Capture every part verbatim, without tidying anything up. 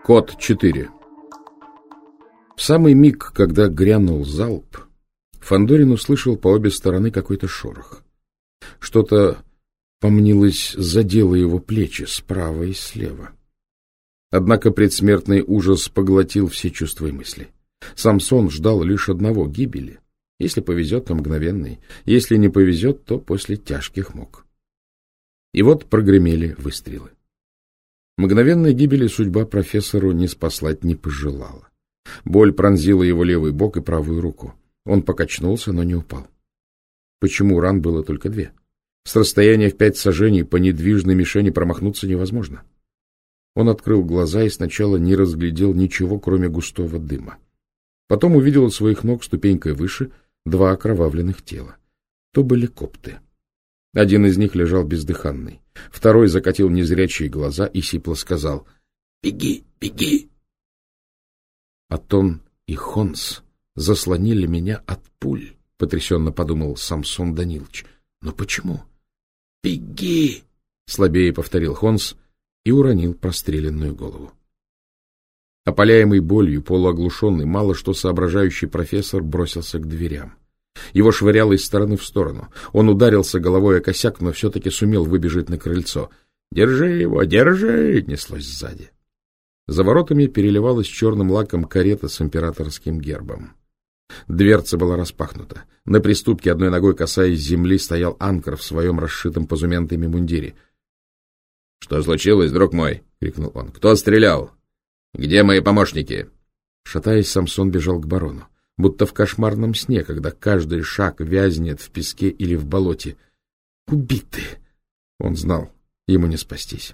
Код четыре. В самый миг, когда грянул залп, Фандорин услышал по обе стороны какой-то шорох. Что-то, помнилось, задело его плечи справа и слева. Однако предсмертный ужас поглотил все чувства и мысли. Самсон ждал лишь одного — гибели. Если повезет, то мгновенной. Если не повезет, то после тяжких мук. И вот прогремели выстрелы. Мгновенной гибели судьба профессору не спаслать не пожелала. Боль пронзила его левый бок и правую руку. Он покачнулся, но не упал. Почему ран было только две? С расстояния в пять саженей по недвижной мишени промахнуться невозможно. Он открыл глаза и сначала не разглядел ничего, кроме густого дыма. Потом увидел у своих ног ступенькой выше два окровавленных тела. То были копты. Один из них лежал бездыханный. Второй закатил незрячие глаза и сипло сказал: «Беги, беги!» Атон и Хонс заслонили меня от пуль, — потрясенно подумал Самсон Данилович. Но почему? — Беги! — слабее повторил Хонс и уронил простреленную голову. Опаляемый болью, полуоглушенный, мало что соображающий профессор бросился к дверям. Его швыряло из стороны в сторону. Он ударился головой о косяк, но все-таки сумел выбежать на крыльцо. «Держи его, держи!» — неслось сзади. За воротами переливалась черным лаком карета с императорским гербом. Дверца была распахнута. На приступке, одной ногой касаясь земли, стоял Анкр в своем расшитом позументами мундире. — Что случилось, друг мой? — крикнул он. — Кто стрелял? Где мои помощники? Шатаясь, Самсон бежал к барону, будто в кошмарном сне, когда каждый шаг вязнет в песке или в болоте. Убиты! Он знал, ему не спастись.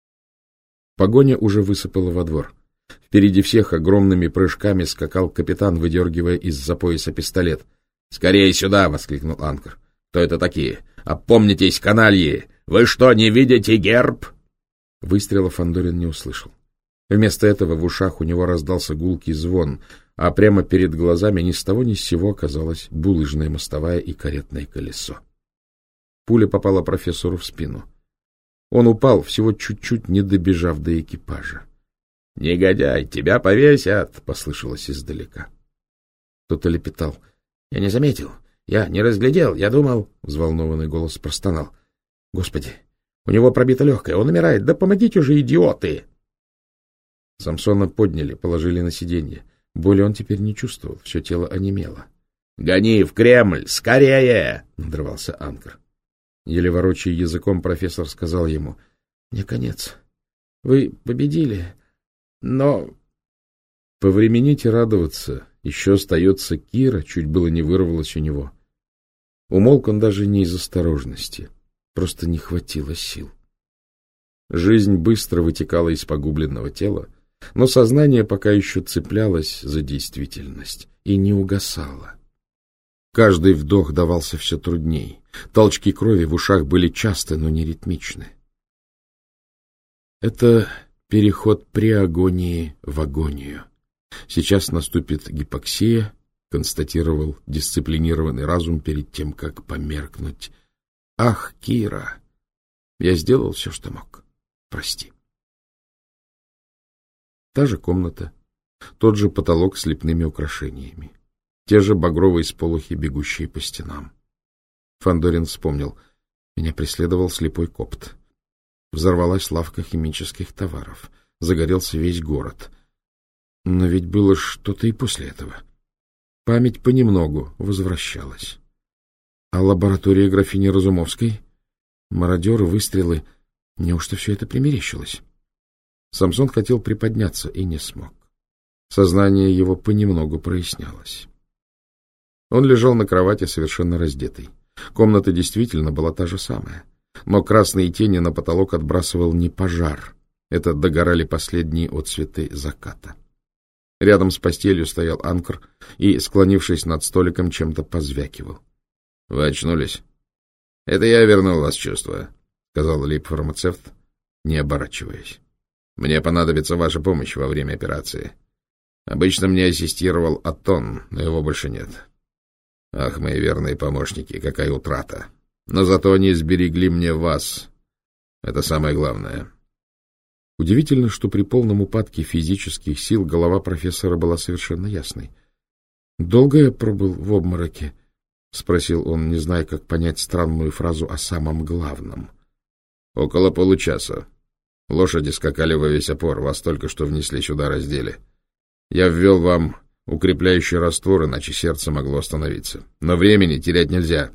Погоня уже высыпала во двор. Впереди всех огромными прыжками скакал капитан, выдергивая из-за пояса пистолет. — Скорее сюда! — воскликнул Анкр. — Кто это такие? Опомнитесь, канальи! Вы что, не видите герб? Выстрела Фандорин не услышал. Вместо этого в ушах у него раздался гулкий звон, а прямо перед глазами ни с того ни с сего оказалась булыжная мостовая и каретное колесо. Пуля попала профессору в спину. Он упал, всего чуть-чуть не добежав до экипажа. — Негодяй, тебя повесят! — послышалось издалека. Кто-то лепетал. — Я не заметил, я не разглядел, я думал... — взволнованный голос простонал. — Господи, у него пробито легкое, он умирает, да помогите уже, идиоты! Самсона подняли, положили на сиденье. Боли он теперь не чувствовал, все тело онемело. — Гони в Кремль, скорее! — надрывался Анкр. Еле ворочая языком, профессор сказал ему: — Мне конец. Вы победили, но... — Повремените радоваться, еще остается Кира, чуть было не вырвалось у него. Умолк он даже не из осторожности, просто не хватило сил. Жизнь быстро вытекала из погубленного тела, но сознание пока еще цеплялось за действительность и не угасало. Каждый вдох давался все трудней. Толчки крови в ушах были часты, но не ритмичны. Это переход при агонии в агонию. Сейчас наступит гипоксия, констатировал дисциплинированный разум перед тем, как померкнуть. Ах, Кира, я сделал все, что мог. Прости. Та же комната, тот же потолок с лепными украшениями, те же багровые сполохи, бегущие по стенам. Фандорин вспомнил. Меня преследовал слепой копт. Взорвалась лавка химических товаров. Загорелся весь город. Но ведь было что-то и после этого. Память понемногу возвращалась. А лаборатория графини Разумовской? Мародеры, выстрелы. Неужто все это примерещилось? Самсон хотел приподняться и не смог. Сознание его понемногу прояснялось. Он лежал на кровати совершенно раздетый. Комната действительно была та же самая, но красные тени на потолок отбрасывал не пожар. Это догорали последние отсветы заката. Рядом с постелью стоял Анкр и, склонившись над столиком, чем-то позвякивал. — Вы очнулись? — Это я вернул вас в чувство, — сказал лейб-фармацевт, не оборачиваясь. — Мне понадобится ваша помощь во время операции. Обычно мне ассистировал Атон, но его больше нет. Ах, мои верные помощники, какая утрата! Но зато они сберегли мне вас. Это самое главное. Удивительно, что при полном упадке физических сил голова профессора была совершенно ясной. — Долго я пробыл в обмороке? — спросил он, не зная, как понять странную фразу о самом главном. — Около получаса. Лошади скакали во весь опор, вас только что внесли сюда, раздели. Я ввел вам укрепляющий раствор, иначе сердце могло остановиться. Но времени терять нельзя.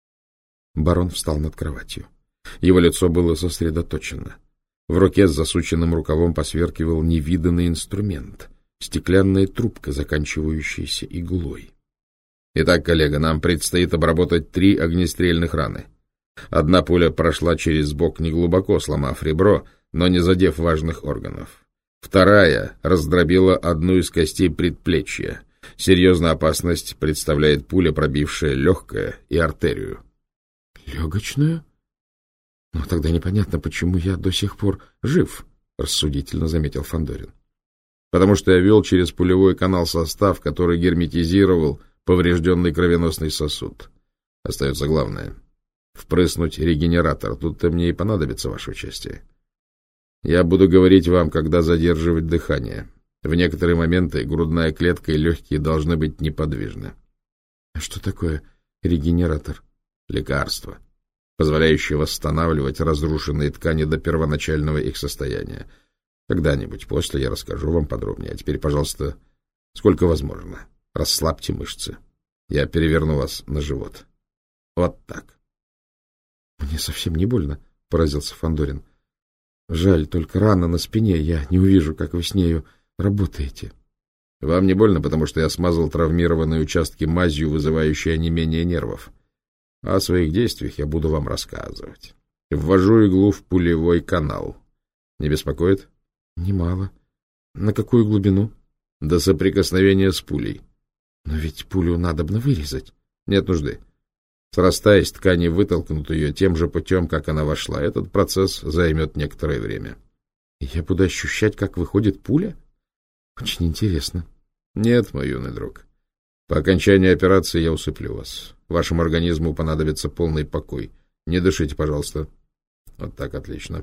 Барон встал над кроватью. Его лицо было сосредоточено. В руке с засученным рукавом посверкивал невиданный инструмент — стеклянная трубка, заканчивающаяся иглой. Итак, коллега, нам предстоит обработать три огнестрельных раны. Одна пуля прошла через бок неглубоко, сломав ребро, но не задев важных органов. Вторая раздробила одну из костей предплечья. Серьезную опасность представляет пуля, пробившая легкое и артерию. — Легочную? Но тогда непонятно, почему я до сих пор жив, — рассудительно заметил Фандорин. — Потому что я вел через пулевой канал состав, который герметизировал поврежденный кровеносный сосуд. Остается главное — впрыснуть регенератор. Тут-то мне и понадобится ваше участие. Я буду говорить вам, когда задерживать дыхание. В некоторые моменты грудная клетка и легкие должны быть неподвижны. — А что такое регенератор? — Лекарство, позволяющее восстанавливать разрушенные ткани до первоначального их состояния. Когда-нибудь после я расскажу вам подробнее. А теперь, пожалуйста, сколько возможно, расслабьте мышцы. Я переверну вас на живот. Вот так. — Мне совсем не больно, — поразился Фандорин. — Жаль, только рана на спине, я не увижу, как вы с нею работаете. — Вам не больно, потому что я смазал травмированные участки мазью, вызывающей онемение нервов. О своих действиях я буду вам рассказывать. Ввожу иглу в пулевой канал. Не беспокоит? — Немало. На какую глубину? — До соприкосновения с пулей. — Но ведь пулю надобно вырезать. — Нет нужды. Срастаясь, ткани вытолкнут ее тем же путем, как она вошла. Этот процесс займет некоторое время. — Я буду ощущать, как выходит пуля? Очень интересно. — Нет, мой юный друг. По окончании операции я усыплю вас. Вашему организму понадобится полный покой. Не дышите, пожалуйста. Вот так, отлично.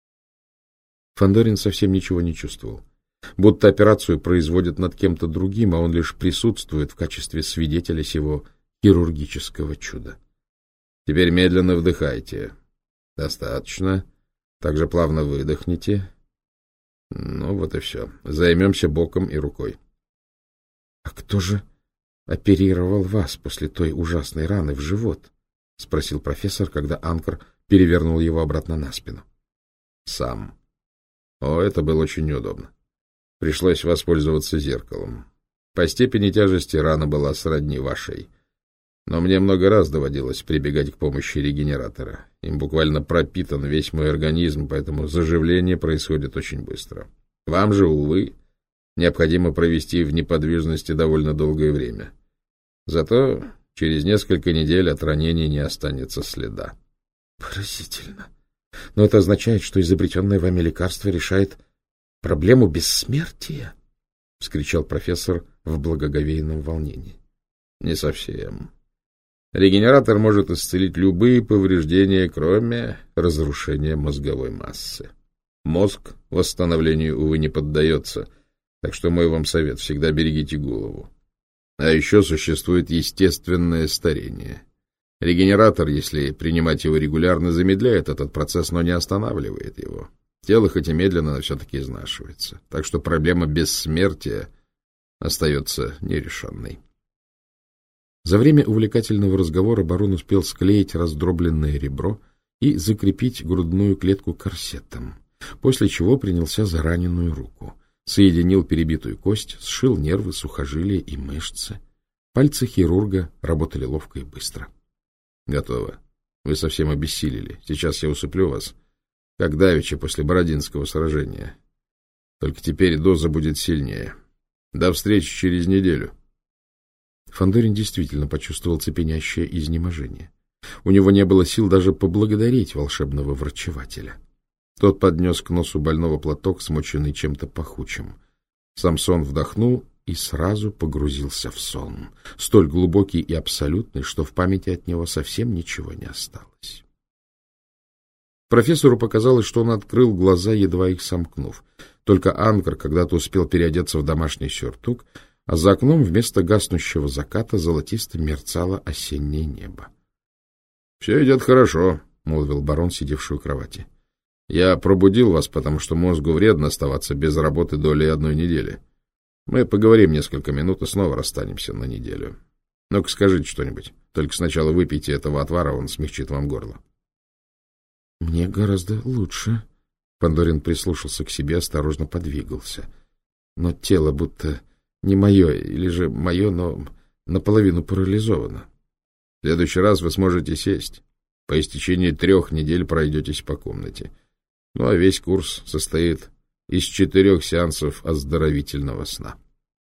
Фандорин совсем ничего не чувствовал. Будто операцию производят над кем-то другим, а он лишь присутствует в качестве свидетеля сего хирургического чуда. Теперь медленно вдыхайте. Достаточно. Также плавно выдохните. Ну, вот и все. Займемся боком и рукой. — А кто же оперировал вас после той ужасной раны в живот? — спросил профессор, когда Анкор перевернул его обратно на спину. — Сам. О, это было очень неудобно. Пришлось воспользоваться зеркалом. По степени тяжести рана была сродни вашей. Но мне много раз доводилось прибегать к помощи регенератора. Им буквально пропитан весь мой организм, поэтому заживление происходит очень быстро. Вам же, увы, необходимо провести в неподвижности довольно долгое время. Зато через несколько недель от ранения не останется следа. Поразительно. Но это означает, что изобретенное вами лекарство решает проблему бессмертия? — вскричал профессор в благоговейном волнении. — Не совсем. Регенератор может исцелить любые повреждения, кроме разрушения мозговой массы. Мозг восстановлению, увы, не поддается, так что мой вам совет — всегда берегите голову. А еще существует естественное старение. Регенератор, если принимать его регулярно, замедляет этот процесс, но не останавливает его. Тело хоть и медленно, но все-таки изнашивается. Так что проблема бессмертия остается нерешенной. За время увлекательного разговора барон успел склеить раздробленное ребро и закрепить грудную клетку корсетом, после чего принялся за раненую руку. Соединил перебитую кость, сшил нервы, сухожилия и мышцы. Пальцы хирурга работали ловко и быстро. — Готово. Вы совсем обессилели. Сейчас я усыплю вас, как давеча после Бородинского сражения. Только теперь доза будет сильнее. До встречи через неделю. Фандорин действительно почувствовал цепенящее изнеможение. У него не было сил даже поблагодарить волшебного врачевателя. Тот поднес к носу больного платок, смоченный чем-то пахучим. Самсон вдохнул и сразу погрузился в сон, столь глубокий и абсолютный, что в памяти от него совсем ничего не осталось. Профессору показалось, что он открыл глаза, едва их сомкнув. Только Анкр когда-то успел переодеться в домашний сюртук, а за окном вместо гаснущего заката золотисто мерцало осеннее небо. — Все идет хорошо, — молвил барон, сидевший у кровати. — Я пробудил вас, потому что мозгу вредно оставаться без работы долей одной недели. Мы поговорим несколько минут и снова расстанемся на неделю. Ну-ка, скажите что-нибудь. Только сначала выпейте этого отвара, он смягчит вам горло. — Мне гораздо лучше. Фандорин прислушался к себе, осторожно подвигался. Но тело будто не мое, или же мое, но наполовину парализовано. В следующий раз вы сможете сесть. По истечении трех недель пройдетесь по комнате. Ну, а весь курс состоит из четырех сеансов оздоровительного сна.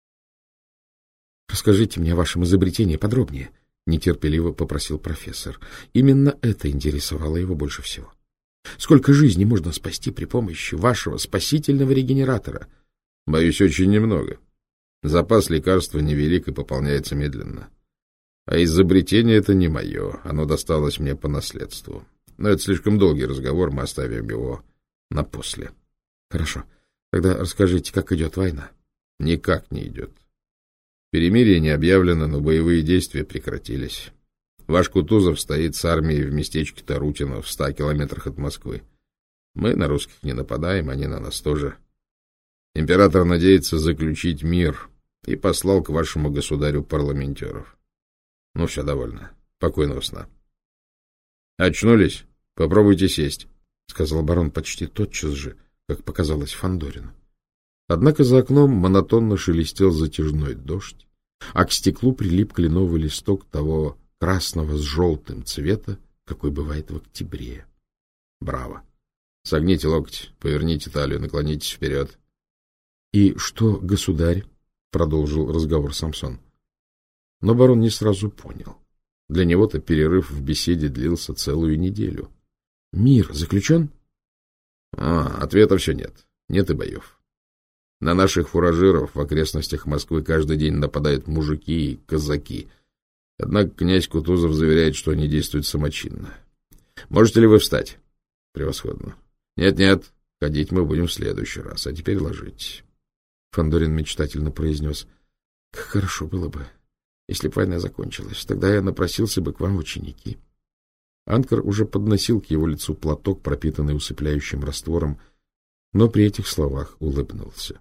— Расскажите мне о вашем изобретении подробнее, — нетерпеливо попросил профессор. Именно это интересовало его больше всего. Сколько жизней можно спасти при помощи вашего спасительного регенератора? — Боюсь, очень немного. Запас лекарства невелик и пополняется медленно. А изобретение это не мое, оно досталось мне по наследству. Но это слишком долгий разговор, мы оставим его на после. — Хорошо. Тогда расскажите, как идет война? — Никак не идет. Перемирие не объявлено, но боевые действия прекратились. Ваш Кутузов стоит с армией в местечке Тарутино в ста километрах от Москвы. Мы на русских не нападаем, они на нас тоже. Император надеется заключить мир и послал к вашему государю парламентеров. Ну, все, довольно. Покойного сна. Очнулись? Попробуйте сесть, — сказал барон почти тотчас же, как показалось Фандорину. Однако за окном монотонно шелестел затяжной дождь, а к стеклу прилип кленовый листок того красного с желтым цвета, какой бывает в октябре. Браво! Согните локоть, поверните талию, наклонитесь вперед. — И что, государь? — продолжил разговор Самсон. Но барон не сразу понял. Для него-то перерыв в беседе длился целую неделю. — Мир заключен? — А, ответа все нет. Нет и боев. На наших фуражиров в окрестностях Москвы каждый день нападают мужики и казаки. Однако князь Кутузов заверяет, что они действуют самочинно. Можете ли вы встать? Превосходно. Нет-нет, ходить мы будем в следующий раз, а теперь ложитесь. Фандорин мечтательно произнес. Как хорошо было бы, если бы война закончилась. Тогда я напросился бы к вам в ученики. Анкр уже подносил к его лицу платок, пропитанный усыпляющим раствором, но при этих словах улыбнулся.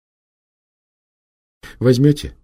— Возьмете?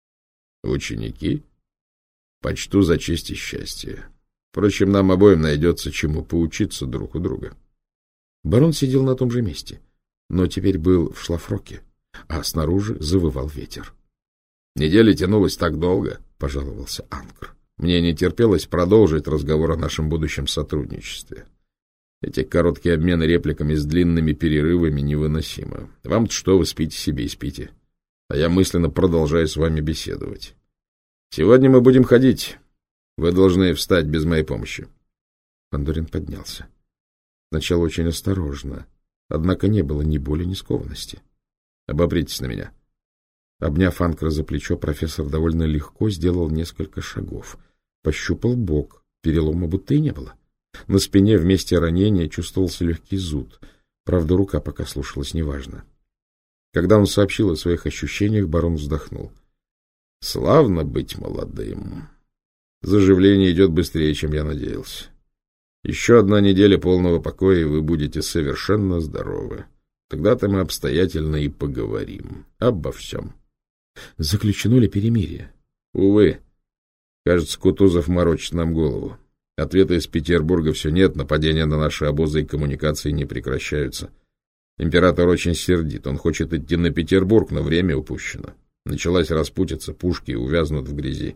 — Ученики? Почту за честь и счастье. Впрочем, нам обоим найдется чему поучиться друг у друга. Барон сидел на том же месте, но теперь был в шлафроке, а снаружи завывал ветер. — Неделя тянулась так долго, — пожаловался Анкр. Мне не терпелось продолжить разговор о нашем будущем сотрудничестве. Эти короткие обмены репликами с длинными перерывами невыносимы. Вам-то что, вы спите себе и спите. А я мысленно продолжаю с вами беседовать. Сегодня мы будем ходить. Вы должны встать без моей помощи. Фандорин поднялся. Сначала очень осторожно, однако не было ни боли, ни скованности. Обопритесь на меня. Обняв Анкра за плечо, профессор довольно легко сделал несколько шагов. Пощупал бок, перелома будто и не было. На спине вместе ранения чувствовался легкий зуд. Правда, рука пока слушалась неважно. Когда он сообщил о своих ощущениях, барон вздохнул. — Славно быть молодым. Заживление идет быстрее, чем я надеялся. Еще одна неделя полного покоя, и вы будете совершенно здоровы. Тогда-то мы обстоятельно и поговорим обо всем. — Заключено ли перемирие? — Увы. Кажется, Кутузов морочит нам голову. Ответа из Петербурга все нет, нападения на наши обозы и коммуникации не прекращаются. Император очень сердит, он хочет идти на Петербург, но время упущено. Началась распутица, пушки увязнут в грязи.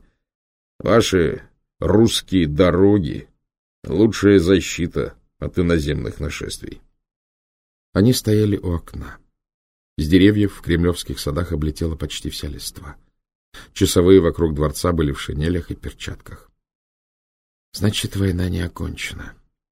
Ваши русские дороги — лучшая защита от иноземных нашествий. Они стояли у окна. С деревьев в кремлевских садах облетела почти вся листва. Часовые вокруг дворца были в шинелях и перчатках. Значит, война не окончена.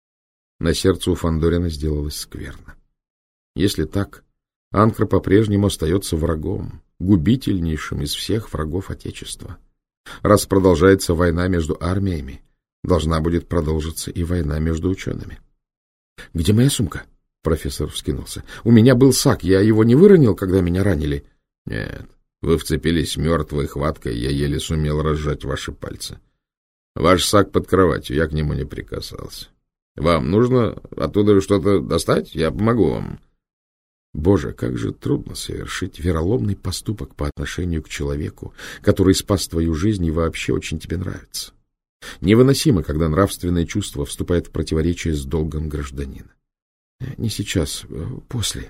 На сердце у Фандорина сделалось скверно. Если так, Анкр по-прежнему остается врагом, губительнейшим из всех врагов Отечества. Раз продолжается война между армиями, должна будет продолжиться и война между учеными. — Где моя сумка? — профессор вскинулся. — У меня был сак, я его не выронил, когда меня ранили. — Нет, вы вцепились мертвой хваткой, я еле сумел разжать ваши пальцы. Ваш сак под кроватью, я к нему не прикасался. Вам нужно оттуда что-то достать? Я помогу вам. Боже, как же трудно совершить вероломный поступок по отношению к человеку, который спас твою жизнь и вообще очень тебе нравится. Невыносимо, когда нравственное чувство вступает в противоречие с долгом гражданина. Не сейчас, после.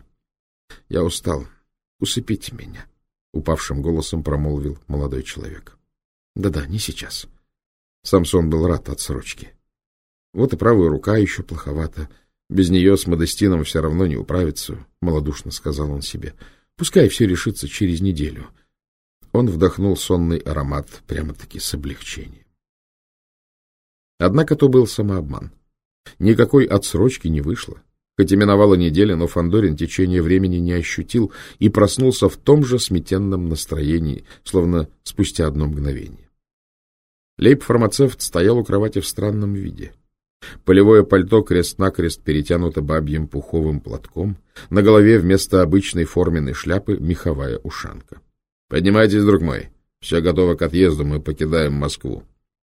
Я устал. Усыпите меня, — упавшим голосом промолвил молодой человек. Да-да, не сейчас. Самсон был рад отсрочке. Вот и правая рука еще плоховата. Без нее с Модестином все равно не управиться, — малодушно сказал он себе. Пускай все решится через неделю. Он вдохнул сонный аромат прямо-таки с облегчением. Однако то был самообман. Никакой отсрочки не вышло. Хоть и миновала неделя, но Фандорин течение времени не ощутил и проснулся в том же сметенном настроении, словно спустя одно мгновение. Лейб-фармацевт стоял у кровати в странном виде. Полевое пальто крест-накрест перетянуто бабьим пуховым платком, на голове вместо обычной форменной шляпы меховая ушанка. — Поднимайтесь, друг мой, все готово к отъезду, мы покидаем Москву.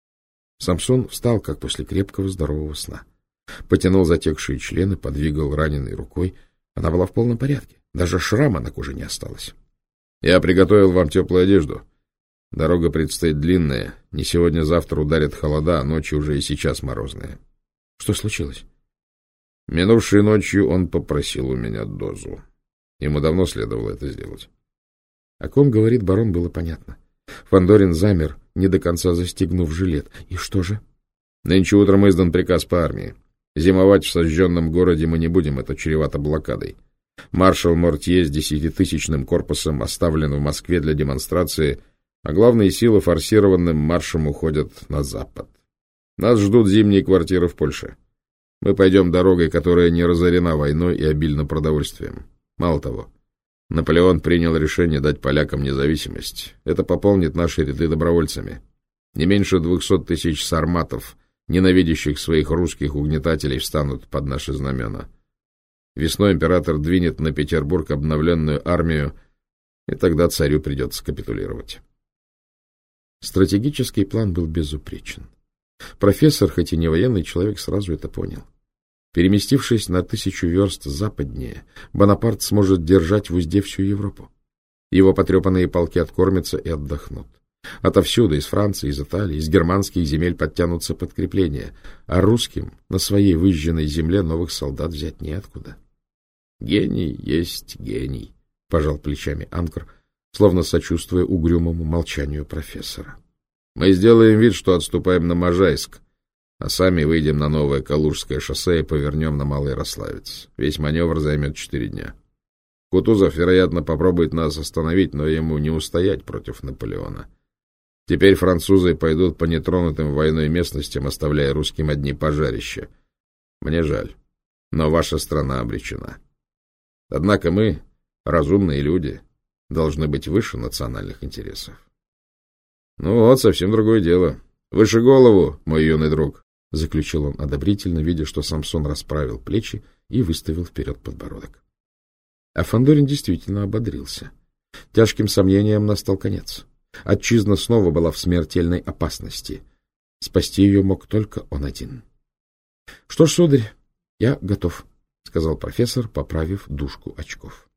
Самсон встал, как после крепкого здорового сна. Потянул затекшие члены, подвигал раненой рукой. Она была в полном порядке, даже шрама на коже не осталось. — Я приготовил вам теплую одежду. Дорога предстоит длинная, не сегодня-завтра ударят холода, а ночи уже и сейчас морозные. — Что случилось? Минувшей ночью он попросил у меня дозу. Ему давно следовало это сделать. О ком говорит барон, было понятно. Фандорин замер, не до конца застегнув жилет. И что же? Нынче утром издан приказ по армии. Зимовать в сожженном городе мы не будем, это чревато блокадой. Маршал Мортье с десятитысячным корпусом оставлен в Москве для демонстрации, а главные силы форсированным маршем уходят на запад. Нас ждут зимние квартиры в Польше. Мы пойдем дорогой, которая не разорена войной и обильно продовольствием. Мало того, Наполеон принял решение дать полякам независимость. Это пополнит наши ряды добровольцами. Не меньше двухсот тысяч сарматов, ненавидящих своих русских угнетателей, встанут под наши знамена. Весной император двинет на Петербург обновленную армию, и тогда царю придется капитулировать. Стратегический план был безупречен. Профессор, хоть и не военный человек, сразу это понял. Переместившись на тысячу верст западнее, Бонапарт сможет держать в узде всю Европу. Его потрепанные полки откормятся и отдохнут. Отовсюду, из Франции, из Италии, из германских земель подтянутся подкрепления, а русским на своей выжженной земле новых солдат взять неоткуда. Гений есть гений, — пожал плечами Анкр, словно сочувствуя угрюмому молчанию профессора. Мы сделаем вид, что отступаем на Можайск, а сами выйдем на новое Калужское шоссе и повернем на Малый Рославец. Весь маневр займет четыре дня. Кутузов, вероятно, попробует нас остановить, но ему не устоять против Наполеона. Теперь французы пойдут по нетронутым войной местностям, оставляя русским одни пожарища. Мне жаль, но ваша страна обречена. Однако мы, разумные люди, должны быть выше национальных интересов. Ну вот, совсем другое дело. Выше голову, мой юный друг, — заключил он одобрительно, видя, что Самсон расправил плечи и выставил вперед подбородок. А Фандорин действительно ободрился. Тяжким сомнениям настал конец. Отчизна снова была в смертельной опасности. Спасти ее мог только он один. — Что ж, сударь, я готов, — сказал профессор, поправив дужку очков.